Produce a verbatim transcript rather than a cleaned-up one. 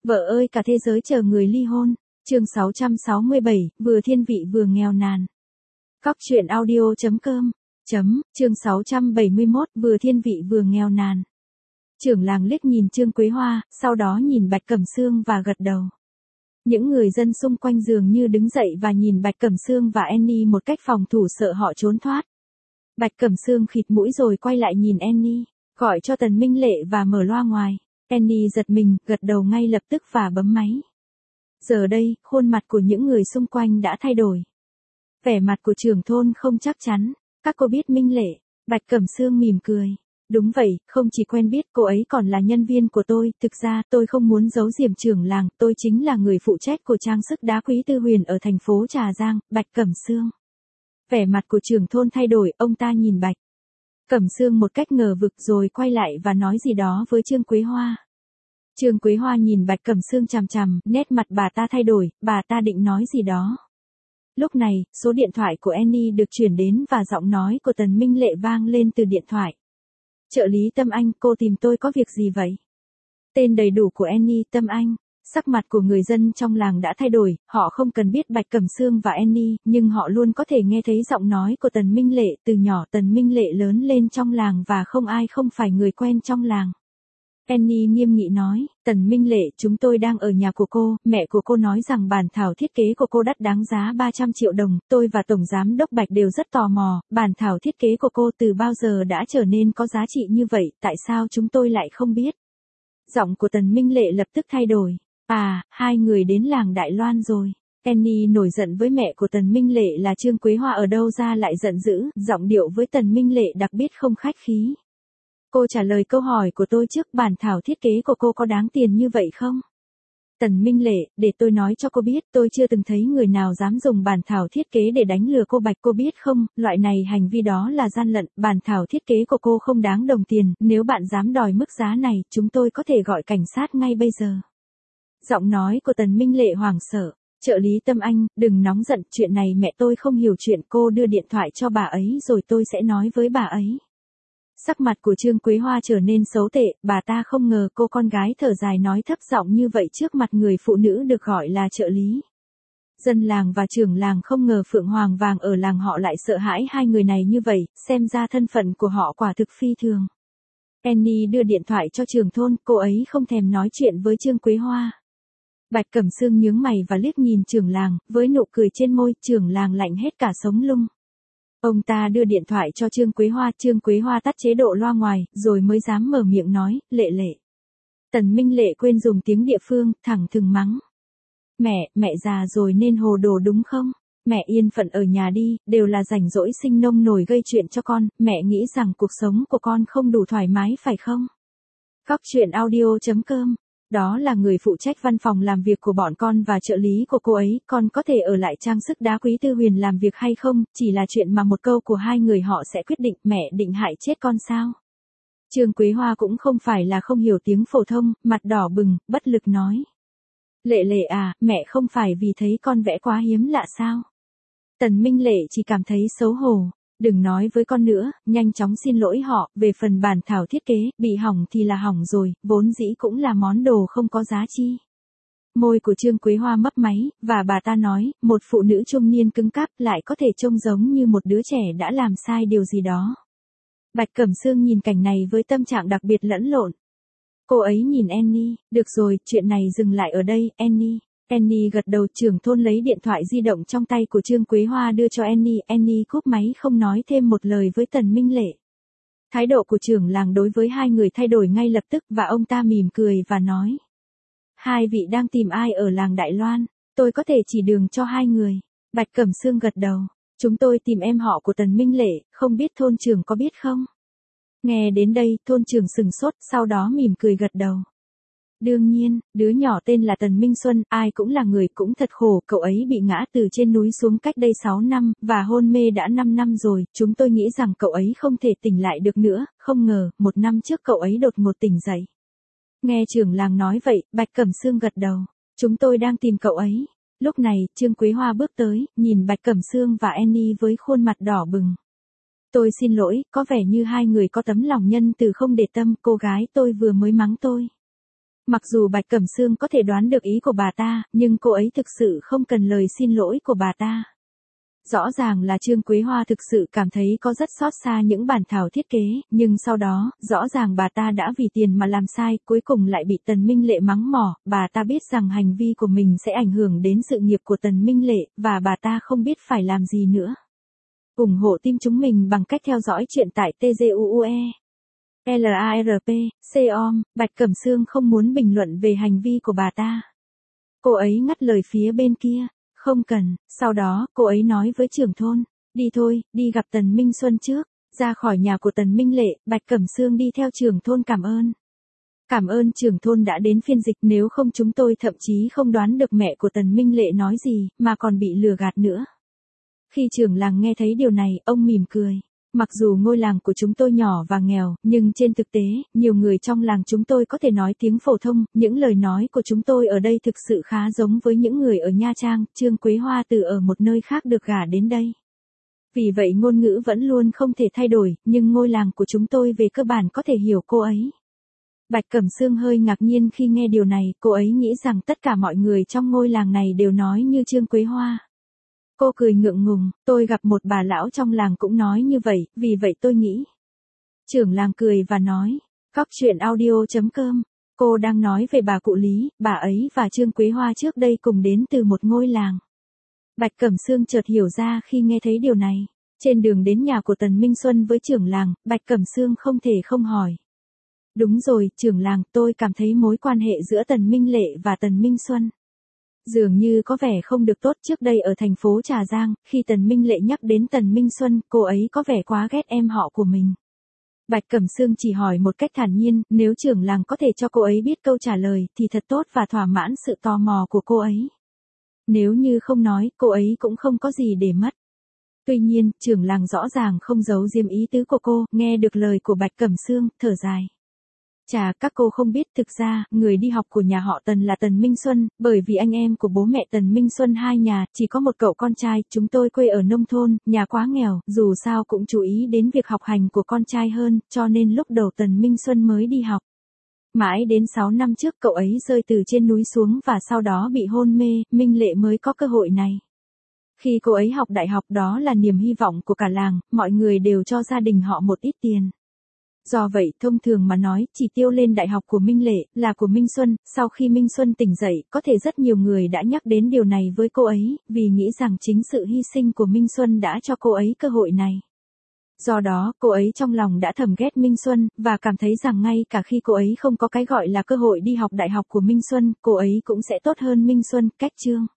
Vợ ơi cả thế giới chờ người ly hôn. Chương sáu trăm sáu mươi bảy, vừa thiên vị vừa nghèo nàn. Cóc truyện audio chấm com. Chấm, chương sáu trăm bảy mươi mốt, vừa thiên vị vừa nghèo nàn. Trưởng làng liếc nhìn Trương Quế Hoa, sau đó nhìn Bạch Cẩm Sương và gật đầu. Những người dân xung quanh dường như đứng dậy và nhìn Bạch Cẩm Sương và Annie một cách phòng thủ sợ họ trốn thoát. Bạch Cẩm Sương khịt mũi rồi quay lại nhìn Annie, gọi cho Tần Minh Lệ và mở loa ngoài. Annie giật mình, gật đầu ngay lập tức và bấm máy. Giờ đây, khuôn mặt của những người xung quanh đã thay đổi. Vẻ mặt của trưởng thôn không chắc chắn. Các cô biết Minh Lệ? Bạch Cẩm Sương mỉm cười. Đúng vậy, không chỉ quen biết cô ấy còn là nhân viên của tôi. Thực ra tôi không muốn giấu diếm trưởng làng, tôi chính là người phụ trách của trang sức đá quý Tư Huyền ở thành phố Trà Giang. Bạch Cẩm Sương. Vẻ mặt của trưởng thôn thay đổi, ông ta nhìn Bạch Cẩm Sương một cách ngờ vực rồi quay lại và nói gì đó với Trương Quế Hoa. Trương Quế Hoa nhìn Bạch Cẩm Sương chằm chằm, nét mặt bà ta thay đổi, bà ta định nói gì đó. Lúc này, số điện thoại của Annie được chuyển đến và giọng nói của Tần Minh Lệ vang lên từ điện thoại. Trợ lý Tâm Anh, cô tìm tôi có việc gì vậy? Tên đầy đủ của Annie, Tâm Anh. Sắc mặt của người dân trong làng đã thay đổi, họ không cần biết Bạch Cẩm Sương và Annie, nhưng họ luôn có thể nghe thấy giọng nói của Tần Minh Lệ. Từ nhỏ Tần Minh Lệ lớn lên trong làng và không ai không phải người quen trong làng. Annie nghiêm nghị nói, Tần Minh Lệ, chúng tôi đang ở nhà của cô, mẹ của cô nói rằng bản thảo thiết kế của cô đắt đáng giá ba trăm triệu đồng, tôi và Tổng Giám Đốc Bạch đều rất tò mò, bản thảo thiết kế của cô từ bao giờ đã trở nên có giá trị như vậy, tại sao chúng tôi lại không biết? Giọng của Tần Minh Lệ lập tức thay đổi, à, hai người đến làng Đại Loan rồi. Annie nổi giận với mẹ của Tần Minh Lệ là Trương Quế Hoa ở đâu ra lại giận dữ, giọng điệu với Tần Minh Lệ đặc biệt không khách khí. Cô trả lời câu hỏi của tôi trước, bản thảo thiết kế của cô có đáng tiền như vậy không? Tần Minh Lệ, để tôi nói cho cô biết, tôi chưa từng thấy người nào dám dùng bản thảo thiết kế để đánh lừa cô. Bạch, cô biết không, loại này hành vi đó là gian lận, bản thảo thiết kế của cô không đáng đồng tiền, nếu bạn dám đòi mức giá này, chúng tôi có thể gọi cảnh sát ngay bây giờ. Giọng nói của Tần Minh Lệ hoảng sợ. Trợ lý Tâm Anh, đừng nóng giận, chuyện này mẹ tôi không hiểu chuyện, cô đưa điện thoại cho bà ấy rồi tôi sẽ nói với bà ấy. Sắc mặt của Trương Quế Hoa trở nên xấu tệ, bà ta không ngờ cô con gái thở dài nói thấp giọng như vậy trước mặt người phụ nữ được gọi là trợ lý. Dân làng và trưởng làng không ngờ Phượng Hoàng Vàng ở làng họ lại sợ hãi hai người này như vậy, xem ra thân phận của họ quả thực phi thường. Annie đưa điện thoại cho trưởng thôn, cô ấy không thèm nói chuyện với Trương Quế Hoa. Bạch Cẩm Sương nhướng mày và liếc nhìn trưởng làng, với nụ cười trên môi, trưởng làng lạnh hết cả sống lưng. Ông ta đưa điện thoại cho Trương Quế Hoa, Trương Quế Hoa tắt chế độ loa ngoài, rồi mới dám mở miệng nói, Lệ Lệ. Tần Minh Lệ quên dùng tiếng địa phương, thẳng thừng mắng. Mẹ, mẹ già rồi nên hồ đồ đúng không? Mẹ yên phận ở nhà đi, đều là rảnh rỗi sinh nông nổi gây chuyện cho con, mẹ nghĩ rằng cuộc sống của con không đủ thoải mái phải không? Cóc truyện audio chấm com. Đó là người phụ trách văn phòng làm việc của bọn con và trợ lý của cô ấy, con có thể ở lại trang sức đá quý Tư Huyền làm việc hay không, chỉ là chuyện mà một câu của hai người họ sẽ quyết định, mẹ định hại chết con sao? Trương Quế Hoa cũng không phải là không hiểu tiếng phổ thông, mặt đỏ bừng, bất lực nói. Lệ Lệ à, mẹ không phải vì thấy con vẽ quá hiếm lạ sao? Tần Minh Lệ chỉ cảm thấy xấu hổ. Đừng nói với con nữa, nhanh chóng xin lỗi họ, về phần bản thảo thiết kế, bị hỏng thì là hỏng rồi, vốn dĩ cũng là món đồ không có giá trị. Môi của Trương Quế Hoa mấp máy, và bà ta nói, một phụ nữ trung niên cứng cáp lại có thể trông giống như một đứa trẻ đã làm sai điều gì đó. Bạch Cẩm Sương nhìn cảnh này với tâm trạng đặc biệt lẫn lộn. Cô ấy nhìn Annie, được rồi, chuyện này dừng lại ở đây, Annie. Annie gật đầu, trưởng thôn lấy điện thoại di động trong tay của Trương Quế Hoa đưa cho Annie, Annie cúp máy không nói thêm một lời với Tần Minh Lệ. Thái độ của trưởng làng đối với hai người thay đổi ngay lập tức và ông ta mỉm cười và nói. Hai vị đang tìm ai ở làng Đại Loan, tôi có thể chỉ đường cho hai người. Bạch Cẩm Sương gật đầu, chúng tôi tìm em họ của Tần Minh Lệ, không biết thôn trưởng có biết không? Nghe đến đây, thôn trưởng sừng sốt, sau đó mỉm cười gật đầu. Đương nhiên, đứa nhỏ tên là Tần Minh Xuân, ai cũng là người, cũng thật khổ, cậu ấy bị ngã từ trên núi xuống cách đây sáu năm, và hôn mê đã năm năm rồi, chúng tôi nghĩ rằng cậu ấy không thể tỉnh lại được nữa, không ngờ, một năm trước cậu ấy đột ngột tỉnh dậy. Nghe trưởng làng nói vậy, Bạch Cẩm Sương gật đầu, chúng tôi đang tìm cậu ấy. Lúc này, Trương Quế Hoa bước tới, nhìn Bạch Cẩm Sương và Annie với khuôn mặt đỏ bừng. Tôi xin lỗi, có vẻ như hai người có tấm lòng nhân từ không để tâm, cô gái tôi vừa mới mắng tôi. Mặc dù Bạch Cẩm Sương có thể đoán được ý của bà ta, nhưng cô ấy thực sự không cần lời xin lỗi của bà ta. Rõ ràng là Trương Quế Hoa thực sự cảm thấy có rất xót xa những bản thảo thiết kế, nhưng sau đó, rõ ràng bà ta đã vì tiền mà làm sai, cuối cùng lại bị Tần Minh Lệ mắng mỏ, bà ta biết rằng hành vi của mình sẽ ảnh hưởng đến sự nghiệp của Tần Minh Lệ, và bà ta không biết phải làm gì nữa. ủng hộ team chúng mình bằng cách theo dõi chuyện tại tê giê u u e lờ a rờ pê xê o em. Bạch Cẩm Sương không muốn bình luận về hành vi của bà ta. Cô ấy ngắt lời phía bên kia. Không cần. Sau đó, cô ấy nói với trưởng thôn. Đi thôi, đi gặp Tần Minh Xuân trước. Ra khỏi nhà của Tần Minh Lệ, Bạch Cẩm Sương đi theo trưởng thôn cảm ơn. Cảm ơn trưởng thôn đã đến phiên dịch, nếu không chúng tôi thậm chí không đoán được mẹ của Tần Minh Lệ nói gì, mà còn bị lừa gạt nữa. Khi trưởng làng nghe thấy điều này, ông mỉm cười. Mặc dù ngôi làng của chúng tôi nhỏ và nghèo, nhưng trên thực tế, nhiều người trong làng chúng tôi có thể nói tiếng phổ thông, những lời nói của chúng tôi ở đây thực sự khá giống với những người ở Nha Trang. Trương Quế Hoa từ ở một nơi khác được gả đến đây. Vì vậy ngôn ngữ vẫn luôn không thể thay đổi, nhưng ngôi làng của chúng tôi về cơ bản có thể hiểu cô ấy. Bạch Cẩm Sương hơi ngạc nhiên khi nghe điều này, cô ấy nghĩ rằng tất cả mọi người trong ngôi làng này đều nói như Trương Quế Hoa. Cô cười ngượng ngùng, tôi gặp một bà lão trong làng cũng nói như vậy, vì vậy tôi nghĩ. Trưởng làng cười và nói, Cóc truyện audio chấm com, cô đang nói về bà cụ Lý, bà ấy và Trương Quế Hoa trước đây cùng đến từ một ngôi làng. Bạch Cẩm Sương chợt hiểu ra khi nghe thấy điều này. Trên đường đến nhà của Tần Minh Xuân với trưởng làng, Bạch Cẩm Sương không thể không hỏi. Đúng rồi, trưởng làng, tôi cảm thấy mối quan hệ giữa Tần Minh Lệ và Tần Minh Xuân dường như có vẻ không được tốt. Trước đây ở thành phố Trà Giang, khi Tần Minh Lệ nhắc đến Tần Minh Xuân, cô ấy có vẻ quá ghét em họ của mình. Bạch Cẩm Sương chỉ hỏi một cách thản nhiên, nếu trưởng làng có thể cho cô ấy biết câu trả lời, thì thật tốt và thỏa mãn sự tò mò của cô ấy. Nếu như không nói, cô ấy cũng không có gì để mất. Tuy nhiên, trưởng làng rõ ràng không giấu giếm ý tứ của cô, nghe được lời của Bạch Cẩm Sương, thở dài. Chà, các cô không biết, thực ra, người đi học của nhà họ Tần là Tần Minh Xuân, bởi vì anh em của bố mẹ Tần Minh Xuân hai nhà, chỉ có một cậu con trai, chúng tôi quê ở nông thôn, nhà quá nghèo, dù sao cũng chú ý đến việc học hành của con trai hơn, cho nên lúc đầu Tần Minh Xuân mới đi học. Mãi đến sáu năm trước cậu ấy rơi từ trên núi xuống và sau đó bị hôn mê, Minh Lệ mới có cơ hội này. Khi cô ấy học đại học đó là niềm hy vọng của cả làng, mọi người đều cho gia đình họ một ít tiền. Do vậy, thông thường mà nói, chỉ tiêu lên đại học của Minh Lệ là của Minh Xuân, sau khi Minh Xuân tỉnh dậy, có thể rất nhiều người đã nhắc đến điều này với cô ấy, vì nghĩ rằng chính sự hy sinh của Minh Xuân đã cho cô ấy cơ hội này. Do đó, cô ấy trong lòng đã thầm ghét Minh Xuân, và cảm thấy rằng ngay cả khi cô ấy không có cái gọi là cơ hội đi học đại học của Minh Xuân, cô ấy cũng sẽ tốt hơn Minh Xuân. Cách chương